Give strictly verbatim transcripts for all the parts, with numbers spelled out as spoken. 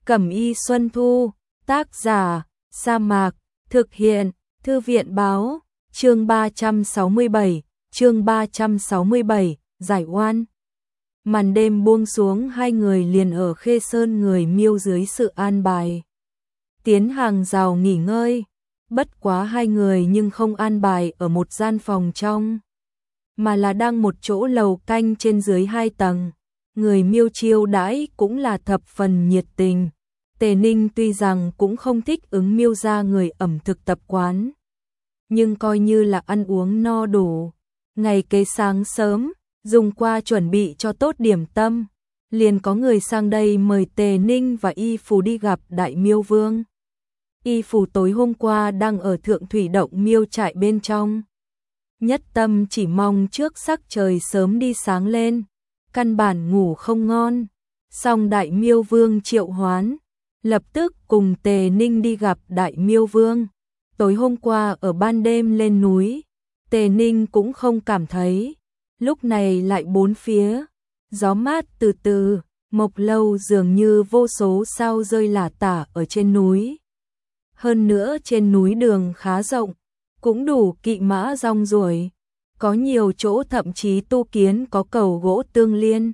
Cẩm y Xuân Thu, tác giả, Sa Mạc, thực hiện, Thư viện báo, chương ba trăm sáu mươi bảy, chương ba trăm sáu mươi bảy, giải oan. Màn đêm buông xuống, hai người liền ở Khê Sơn người Miêu dưới sự an bài tiến hàng rào nghỉ ngơi, bất quá hai người nhưng không an bài ở một gian phòng trong, mà là đang một chỗ lầu canh trên dưới hai tầng. Người Miêu chiêu đãi cũng là thập phần nhiệt tình. Tề Ninh tuy rằng cũng không thích ứng Miêu gia người ẩm thực tập quán, nhưng coi như là ăn uống no đủ. Ngày kế sáng sớm, dùng qua chuẩn bị cho tốt điểm tâm, liền có người sang đây mời Tề Ninh và Y Phù đi gặp Đại Miêu Vương. Y Phù tối hôm qua đang ở Thượng Thủy Động Miêu trại bên trong, nhất tâm chỉ mong trước sắc trời sớm đi sáng lên, căn bản ngủ không ngon. Song Đại Miêu Vương triệu hoán, lập tức cùng Tề Ninh đi gặp Đại Miêu Vương. Tối hôm qua ở ban đêm lên núi, Tề Ninh cũng không cảm thấy, lúc này lại bốn phía gió mát từ từ, mộc lâu dường như vô số sao rơi lả tả ở trên núi. Hơn nữa trên núi đường khá rộng, cũng đủ kỵ mã rong ruổi, có nhiều chỗ thậm chí tu kiến có cầu gỗ tương liên.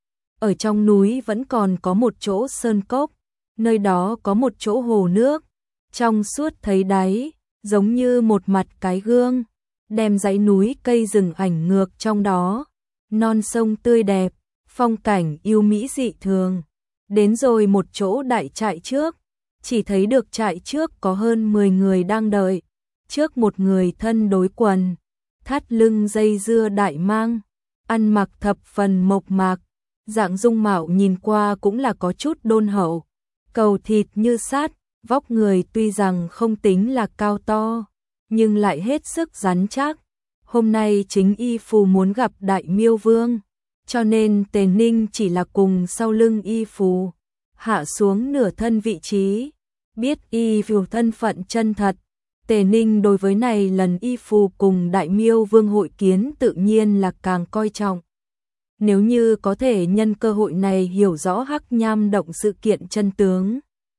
Ở trong núi vẫn còn có một chỗ sơn cốc, nơi đó có một chỗ hồ nước, trong suốt thấy đáy, giống như một mặt cái gương, đem dãy núi cây rừng ảnh ngược trong đó, non sông tươi đẹp, phong cảnh yêu mỹ dị thường. Đến rồi một chỗ đại trại trước, chỉ thấy được trại trước có hơn mười người đang đợi, trước một người thân đối quần, thắt lưng dây dưa đại mang, ăn mặc thập phần mộc mạc, dạng dung mạo nhìn qua cũng là có chút đôn hậu, cầu thịt như sát, vóc người tuy rằng không tính là cao to, nhưng lại hết sức rắn chắc. Hôm nay chính Y Phù muốn gặp Đại Miêu Vương, cho nên Tề Ninh chỉ là cùng sau lưng Y Phù, hạ xuống nửa thân vị trí. Biết Y Phù thân phận chân thật, Tề Ninh đối với này lần Y Phù cùng Đại Miêu Vương hội kiến tự nhiên là càng coi trọng. Nếu như có thể nhân cơ hội này hiểu rõ Hắc Nham Động sự kiện chân tướng,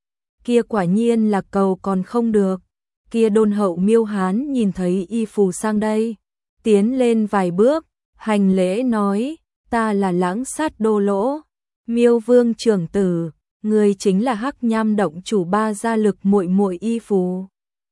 kia quả nhiên là cầu còn không được. Kia đôn hậu Miêu Hán nhìn thấy Y Phù sang đây, tiến lên vài bước, hành lễ nói, ta là Lãng Sát Đô Lỗ, Miêu Vương trưởng tử, người chính là Hắc Nham Động chủ ba gia lực muội muội Y Phù.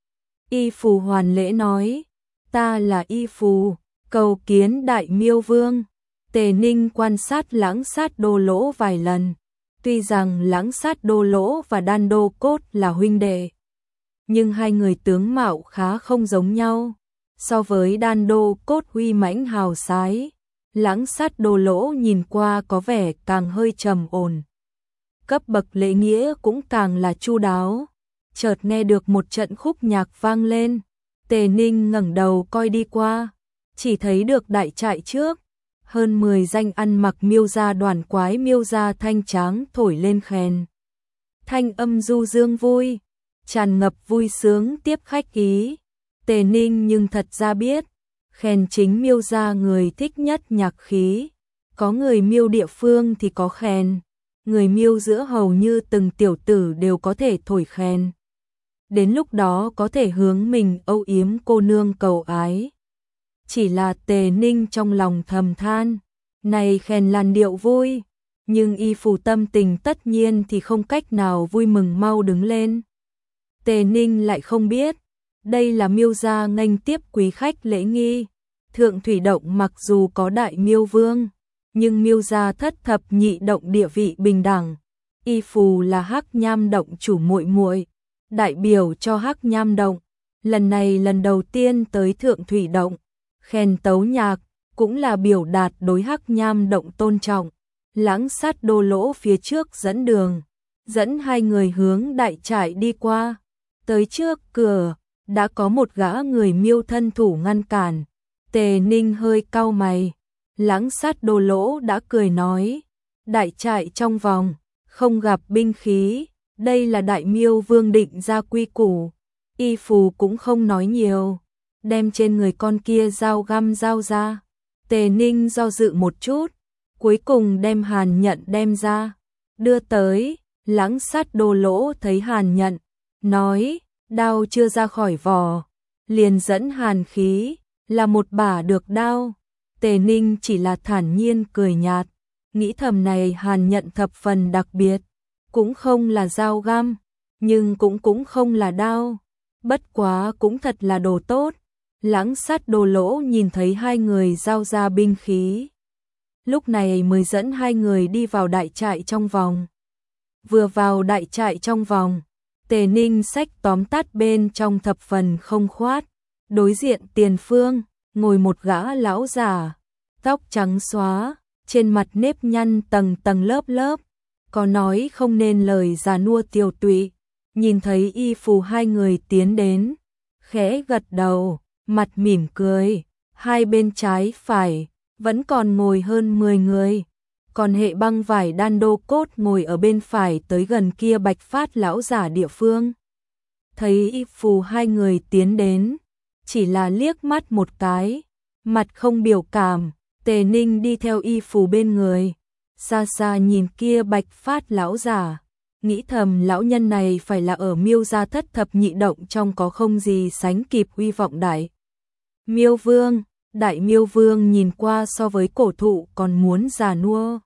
Y Phù hoàn lễ nói, ta là Y Phù, cầu kiến Đại Miêu Vương. Tề Ninh quan sát Lãng Sát Đô Lỗ vài lần, tuy rằng Lãng Sát Đô Lỗ và Đan Đô Cốt là huynh đệ, nhưng hai người tướng mạo khá không giống nhau. So với Đan Đô Cốt uy mãnh hào sái, Lãng Sát Đô Lỗ nhìn qua có vẻ càng hơi trầm ổn, cấp bậc lễ nghĩa cũng càng là chu đáo. Chợt nghe được một trận khúc nhạc vang lên, Tề Ninh ngẩng đầu coi đi qua, chỉ thấy được đại trại trước, hơn mười danh ăn mặc Miêu gia đoàn quái Miêu gia thanh tráng thổi lên khen. Thanh âm du dương vui, tràn ngập vui sướng tiếp khách ý. Tề Ninh nhưng thật ra biết, khen chính Miêu gia người thích nhất nhạc khí, có người Miêu địa phương thì có khen, người Miêu giữa hầu như từng tiểu tử đều có thể thổi khen. Đến lúc đó có thể hướng mình âu yếm cô nương cầu ái. Chỉ là Tề Ninh trong lòng thầm than, này khen làn điệu vui, nhưng Y Phù tâm tình tất nhiên thì không cách nào vui mừng mau đứng lên. Tề Ninh lại không biết, đây là Miêu gia nghênh tiếp quý khách lễ nghi. Thượng Thủy Động mặc dù có Đại Miêu Vương, nhưng Miêu gia thất thập nhị động địa vị bình đẳng. Y Phù là Hắc Nham Động chủ muội muội, đại biểu cho Hắc Nham Động, lần này lần đầu tiên tới Thượng Thủy Động, khen tấu nhạc cũng là biểu đạt đối Hắc Nham Động tôn trọng. Lãng Sát Đô Lỗ phía trước dẫn đường, dẫn hai người hướng đại trại đi qua. Tới trước cửa, đã có một gã người Miêu thân thủ ngăn cản. Tề Ninh hơi cau mày, Lãng Sát Đô Lỗ đã cười nói, đại trại trong vòng, không gặp binh khí, đây là Đại Miêu Vương định ra quy củ. Y Phù cũng không nói nhiều, đem trên người con kia dao găm dao ra. Tề Ninh do dự một chút, cuối cùng đem hàn nhận đem ra, đưa tới, Lãng Sát Đô Lỗ thấy Hàn Nhận, nói, đao chưa ra khỏi vỏ, liền dẫn hàn khí, là một bả được đao. Tề Ninh chỉ là thản nhiên cười nhạt, nghĩ thầm này Hàn Nhận thập phần đặc biệt, cũng không là dao găm, nhưng cũng cũng không là đao, bất quá cũng thật là đồ tốt. Lãng Sát Đô Lỗ nhìn thấy hai người giao ra binh khí, lúc này mới dẫn hai người đi vào đại trại trong vòng. Vừa vào đại trại trong vòng, Tề Ninh sách tóm tắt bên trong thập phần không khoát, đối diện tiền phương, ngồi một gã lão già, tóc trắng xóa, trên mặt nếp nhăn tầng tầng lớp lớp, có nói không nên lời già nua tiều tụy, nhìn thấy y phù hai người tiến đến, khẽ gật đầu, mặt mỉm cười, hai bên trái phải, vẫn còn ngồi hơn mười người. Còn hệ băng vải Đan Đô Cốt ngồi ở bên phải tới gần kia Bạch Phát lão giả địa phương. Thấy y phù hai người tiến đến, chỉ là liếc mắt một cái, mặt không biểu cảm, Tề Ninh đi theo y phù bên người, xa xa nhìn kia Bạch Phát lão giả, nghĩ thầm lão nhân này phải là ở Miêu gia thất thập nhị động trong có không gì sánh kịp uy vọng đại. Miêu Vương, Đại Miêu Vương nhìn qua so với cổ thụ còn muốn già nua.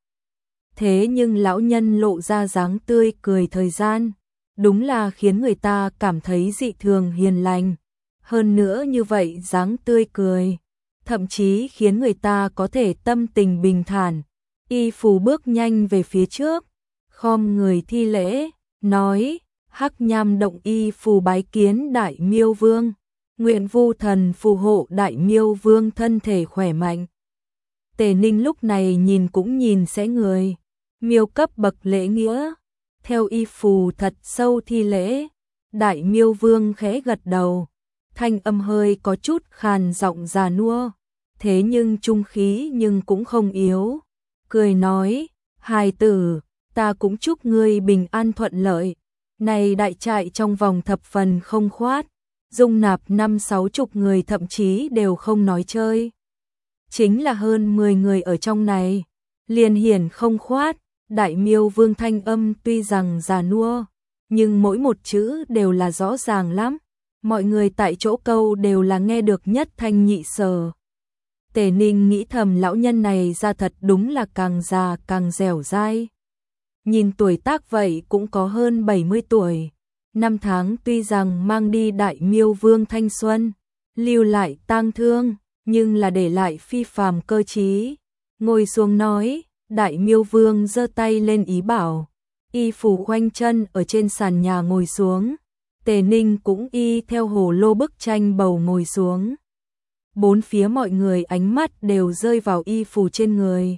Thế nhưng lão nhân lộ ra dáng tươi cười thời gian, đúng là khiến người ta cảm thấy dị thường hiền lành. Hơn nữa như vậy dáng tươi cười, thậm chí khiến người ta có thể tâm tình bình thản. Y phù bước nhanh về phía trước, khom người thi lễ, nói, Hắc Nham động y phù bái kiến Đại Miêu Vương, nguyện vu thần phù hộ Đại Miêu Vương thân thể khỏe mạnh. Tề Ninh lúc này nhìn cũng nhìn sẽ người, Miêu cấp bậc lễ nghĩa, theo y phù thật sâu thi lễ. Đại Miêu Vương khẽ gật đầu, thanh âm hơi có chút khàn giọng già nua, thế nhưng trung khí nhưng cũng không yếu, cười nói, hài tử, ta cũng chúc ngươi bình an thuận lợi. Này đại trại trong vòng thập phần không khoát, dung nạp năm sáu chục người thậm chí đều không nói chơi. Chính là hơn mười người ở trong này, liền hiển không khoát. Đại Miêu Vương thanh âm tuy rằng già nua, nhưng mỗi một chữ đều là rõ ràng lắm. Mọi người tại chỗ câu đều là nghe được nhất thanh nhị sở. Tề Ninh nghĩ thầm lão nhân này ra thật đúng là càng già càng dẻo dai. Nhìn tuổi tác vậy cũng có hơn bảy mươi tuổi. Năm tháng tuy rằng mang đi Đại Miêu Vương thanh xuân, lưu lại tang thương, nhưng là để lại phi phàm cơ trí. Ngồi xuống nói, Đại Miêu Vương giơ tay lên ý bảo, y phù khoanh chân ở trên sàn nhà ngồi xuống. Tề Ninh cũng y theo hồ lô bức tranh bầu ngồi xuống. Bốn phía mọi người ánh mắt đều rơi vào y phù trên người.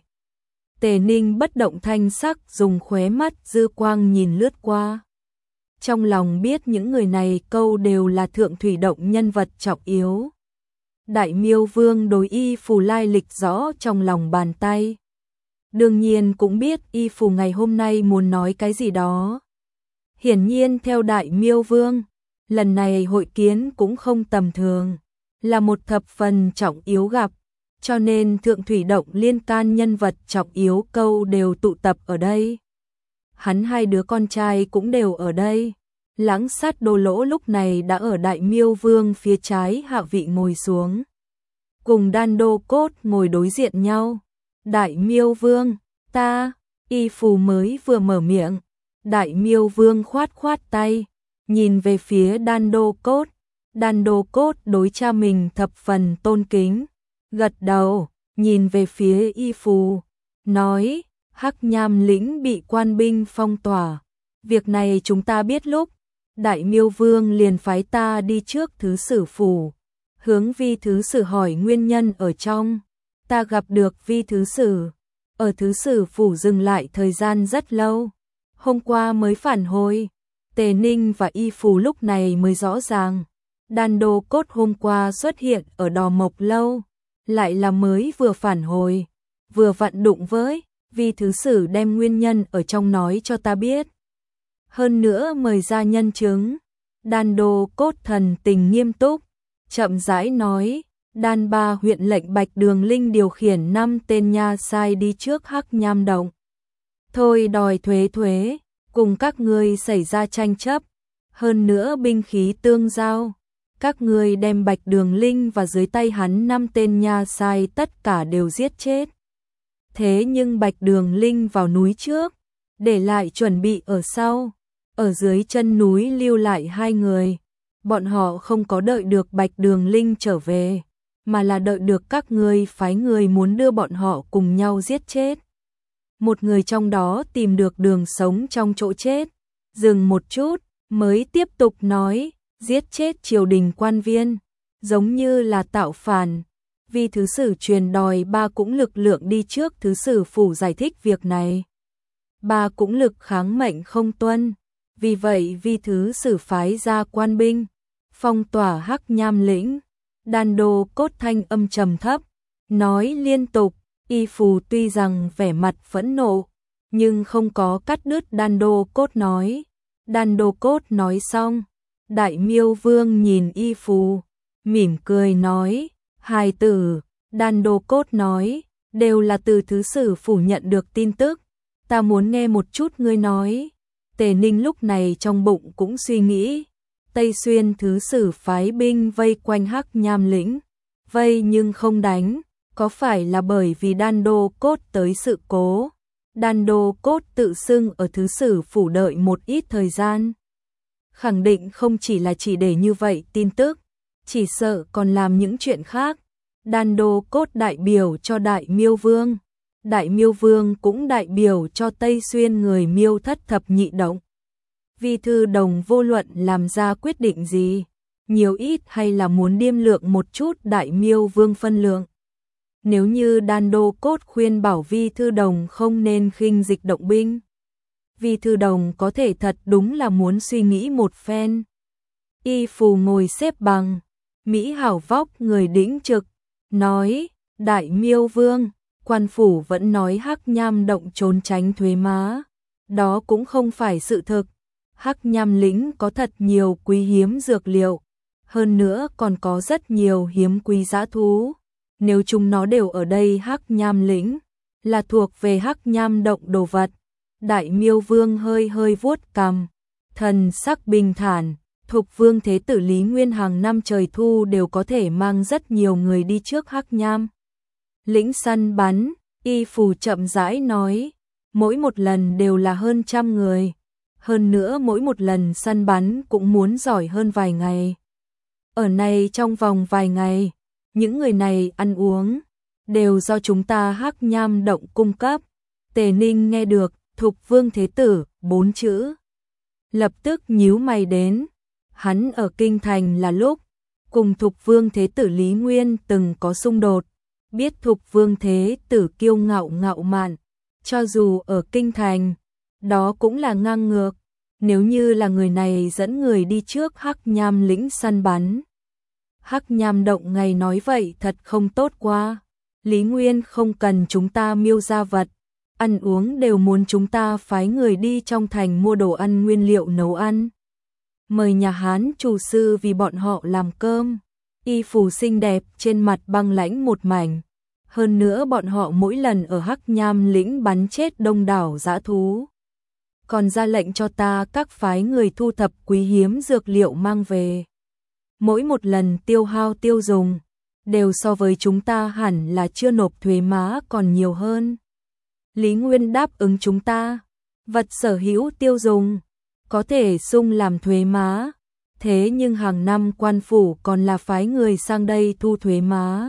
Tề Ninh bất động thanh sắc dùng khóe mắt dư quang nhìn lướt qua. Trong lòng biết những người này câu đều là thượng thủy động nhân vật trọng yếu. Đại Miêu Vương đối y phù lai lịch rõ trong lòng bàn tay. Đương nhiên cũng biết y phù ngày hôm nay muốn nói cái gì đó. Hiển nhiên theo Đại Miêu Vương, lần này hội kiến cũng không tầm thường, là một thập phần trọng yếu gặp, cho nên thượng thủy động liên can nhân vật trọng yếu câu đều tụ tập ở đây. Hắn hai đứa con trai cũng đều ở đây. Lãng Sát Đô Lỗ lúc này đã ở Đại Miêu Vương phía trái hạ vị ngồi xuống, cùng Đan Đô Cốt ngồi đối diện nhau. Đại Miêu Vương, ta, y phù mới vừa mở miệng, Đại Miêu Vương khoát khoát tay, nhìn về phía Đan Đô Cốt. Đan Đô Cốt đối cha mình thập phần tôn kính, gật đầu, nhìn về phía y phù, nói, Hắc Nham lĩnh bị quan binh phong tỏa, việc này chúng ta biết lúc, Đại Miêu Vương liền phái ta đi trước thứ sử phủ, hướng vi thứ sử hỏi nguyên nhân ở trong. Ta gặp được vi thứ sử, ở thứ sử phủ dừng lại thời gian rất lâu, hôm qua mới phản hồi. Tề Ninh và y phù lúc này mới rõ ràng, Đan Đô Cốt hôm qua xuất hiện ở Đò Mộc Lâu, lại là mới vừa phản hồi, vừa vặn đụng với vi thứ sử đem nguyên nhân ở trong nói cho ta biết. Hơn nữa mời ra nhân chứng. Đan Đô Cốt thần tình nghiêm túc, chậm rãi nói, Đan Ba huyện lệnh Bạch Đường Linh điều khiển năm tên nha sai đi trước Hắc Nham động. Thôi đòi thuế thuế, cùng các ngươi xảy ra tranh chấp, hơn nữa binh khí tương giao. Các ngươi đem Bạch Đường Linh và dưới tay hắn năm tên nha sai tất cả đều giết chết. Thế nhưng Bạch Đường Linh vào núi trước, để lại chuẩn bị ở sau, ở dưới chân núi lưu lại hai người. Bọn họ không có đợi được Bạch Đường Linh trở về, mà là đợi được các ngươi phái người muốn đưa bọn họ cùng nhau giết chết. Một người trong đó tìm được đường sống trong chỗ chết, dừng một chút, mới tiếp tục nói, giết chết triều đình quan viên, giống như là tạo phản. Vi thứ sử truyền đòi ba cũng lực lượng đi trước thứ sử phủ giải thích việc này. Ba cũng lực kháng mệnh không tuân, vì vậy vi thứ sử phái ra quan binh, phong tỏa Hắc Nham lĩnh. Đan Đô Cốt thanh âm trầm thấp, nói liên tục. Y Phù tuy rằng vẻ mặt phẫn nộ, nhưng không có cắt đứt Đan Đô Cốt nói. Đan Đô Cốt nói xong, Đại Miêu Vương nhìn Y Phù, mỉm cười nói, hài tử. Đan Đô Cốt nói, đều là từ thứ sử phủ nhận được tin tức, ta muốn nghe một chút ngươi nói. Tề Ninh lúc này trong bụng cũng suy nghĩ, Tây Xuyên thứ sử phái binh vây quanh Hắc Nham lĩnh, vây nhưng không đánh, có phải là bởi vì Đan Đô Cốt tới sự cố? Đan Đô Cốt tự xưng ở thứ sử phủ đợi một ít thời gian, khẳng định không chỉ là chỉ để như vậy tin tức, chỉ sợ còn làm những chuyện khác. Đan Đô Cốt đại biểu cho Đại Miêu Vương, Đại Miêu Vương cũng đại biểu cho Tây Xuyên người Miêu thất thập nhị động. Vi thư đồng vô luận làm ra quyết định gì, nhiều ít hay là muốn điêm lượng một chút Đại Miêu Vương phân lượng. Nếu như Đan Đô Cốt khuyên bảo Vi thư đồng không nên khinh dịch động binh, Vi thư đồng có thể thật đúng là muốn suy nghĩ một phen. Y Phù ngồi xếp bằng, Mỹ hảo vóc người đĩnh trực, nói, Đại Miêu Vương, quan phủ vẫn nói Hắc Nham động trốn tránh thuế má, đó cũng không phải sự thực. Hắc Nham lĩnh có thật nhiều quý hiếm dược liệu, hơn nữa còn có rất nhiều hiếm quý dã thú. Nếu chúng nó đều ở đây Hắc Nham lĩnh, là thuộc về Hắc Nham động đồ vật. Đại Miêu Vương hơi hơi vuốt cằm, thần sắc bình thản. Thục Vương Thế tử Lý Nguyên hàng năm trời thu đều có thể mang rất nhiều người đi trước Hắc Nham lĩnh săn bắn. Y Phù chậm rãi nói, mỗi một lần đều là hơn trăm người, hơn nữa mỗi một lần săn bắn cũng muốn giỏi hơn vài ngày. Ở này trong vòng vài ngày, những người này ăn uống đều do chúng ta Hắc Nham động cung cấp. Tề Ninh nghe được Thục Vương Thế tử bốn chữ, lập tức nhíu mày đến. Hắn ở kinh thành là lúc cùng Thục Vương Thế tử Lý Nguyên từng có xung đột, biết Thục Vương Thế tử kiêu ngạo ngạo mạn, cho dù ở kinh thành, đó cũng là ngang ngược. Nếu như là người này dẫn người đi trước Hắc Nham lĩnh săn bắn, Hắc Nham động ngày nói vậy thật không tốt quá. Lý Nguyên không cần chúng ta miêu gia vật, ăn uống đều muốn chúng ta phái người đi trong thành mua đồ ăn nguyên liệu nấu ăn, mời nhà Hán chủ sư vì bọn họ làm cơm. Y Phù xinh đẹp trên mặt băng lãnh một mảnh. Hơn nữa bọn họ mỗi lần ở Hắc Nham lĩnh bắn chết đông đảo dã thú, còn ra lệnh cho ta các phái người thu thập quý hiếm dược liệu mang về. Mỗi một lần tiêu hao tiêu dùng, đều so với chúng ta hẳn là chưa nộp thuế má còn nhiều hơn. Lý Nguyên đáp ứng chúng ta, vật sở hữu tiêu dùng, có thể sung làm thuế má. Thế nhưng hàng năm quan phủ còn là phái người sang đây thu thuế má.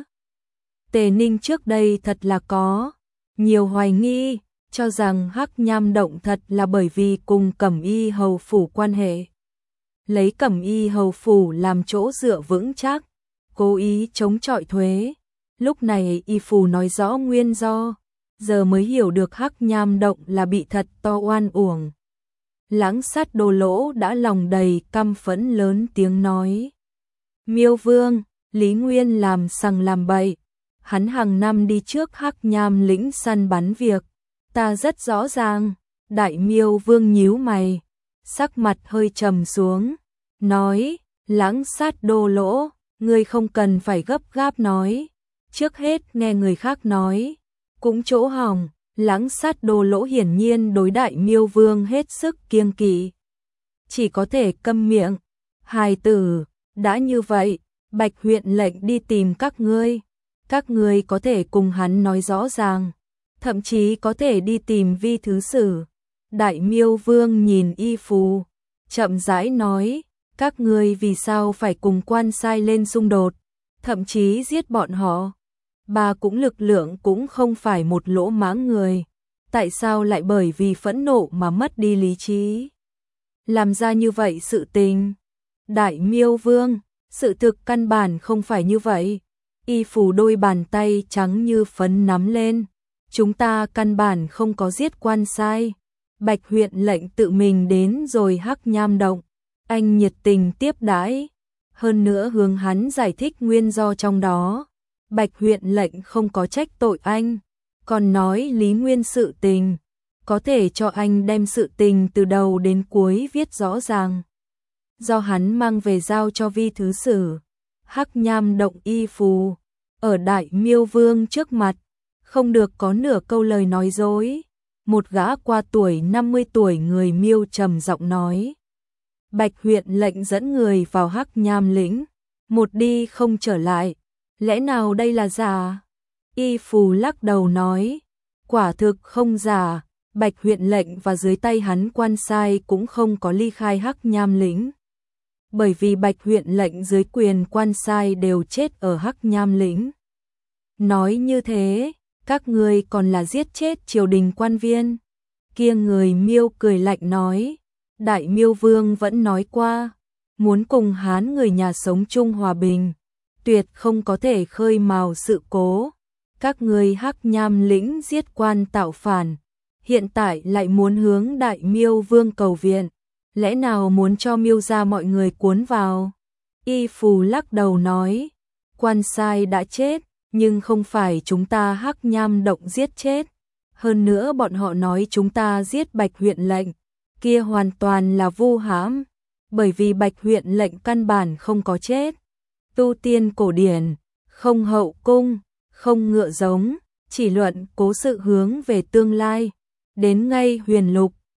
Tề Ninh trước đây thật là có nhiều hoài nghi, cho rằng Hắc Nham động thật là bởi vì cùng Cẩm Y hầu phủ quan hệ, lấy Cẩm Y hầu phủ làm chỗ dựa vững chắc, cố ý chống chọi thuế. Lúc này Y Phù nói rõ nguyên do, giờ mới hiểu được Hắc Nham động là bị thật to oan uổng. Lãng Sát Đồ Lỗ đã lòng đầy căm phẫn lớn tiếng nói, Miêu Vương, Lý Nguyên làm sằng làm bậy, hắn hàng năm đi trước Hắc Nham lĩnh săn bắn việc, ta rất rõ ràng. Đại Miêu Vương nhíu mày, sắc mặt hơi trầm xuống, nói, Lãng Sát Đồ Lỗ, ngươi không cần phải gấp gáp nói, trước hết nghe người khác nói, cũng chỗ hỏng. Lãng sát Đô Lỗ hiển nhiên đối Đại Miêu Vương hết sức kiêng kỵ, chỉ có thể câm miệng. Hài tử, đã như vậy, Bạch huyện lệnh đi tìm các ngươi, các ngươi có thể cùng hắn nói rõ ràng, thậm chí có thể đi tìm Vi thứ sử. Đại Miêu Vương nhìn Y Phù, chậm rãi nói, các ngươi vì sao phải cùng quan sai lên xung đột, thậm chí giết bọn họ. Bà cũng lực lượng cũng không phải một lỗ mãng người, tại sao lại bởi vì phẫn nộ mà mất đi lý trí, làm ra như vậy sự tình? Đại Miêu Vương, sự thực căn bản không phải như vậy. Y Phù đôi bàn tay trắng như phấn nắm lên, chúng ta căn bản không có giết quan sai. Bạch huyện lệnh tự mình đến rồi Hắc Nham Động, anh nhiệt tình tiếp đãi, hơn nữa hướng hắn giải thích nguyên do trong đó. Bạch huyện lệnh không có trách tội anh, còn nói lý nguyên sự tình, có thể cho anh đem sự tình từ đầu đến cuối viết rõ ràng, do hắn mang về giao cho Vi thứ sử. Hắc Nham Động Y Phù, ở Đại Miêu Vương trước mặt, không được có nửa câu lời nói dối. Một gã qua tuổi năm mươi tuổi người Miêu trầm giọng nói. Bạch huyện lệnh dẫn người vào Hắc Nham lĩnh, một đi không trở lại, lẽ nào đây là giả? Y Phù lắc đầu nói, quả thực không giả. Bạch huyện lệnh và dưới tay hắn quan sai cũng không có ly khai Hắc Nham lĩnh, bởi vì Bạch huyện lệnh dưới quyền quan sai đều chết ở Hắc Nham lĩnh. Nói như thế, các ngươi còn là giết chết triều đình quan viên. Kia người Miêu cười lạnh nói, Đại Miêu Vương vẫn nói qua, muốn cùng Hán người nhà sống chung hòa bình, tuyệt không có thể khơi mào sự cố. Các ngươi Hắc Nham lĩnh giết quan tạo phản, hiện tại lại muốn hướng Đại Miêu Vương cầu viện, lẽ nào muốn cho Miêu gia mọi người cuốn vào? Y Phù lắc đầu nói, quan sai đã chết, nhưng không phải chúng ta Hắc Nham Động giết chết. Hơn nữa bọn họ nói chúng ta giết Bạch huyện lệnh, kia hoàn toàn là vu hãm, bởi vì Bạch huyện lệnh căn bản không có chết. Tu tiên cổ điển, không hậu cung, không ngựa giống, chỉ luận cố sự hướng về tương lai. Đến ngay huyền lục,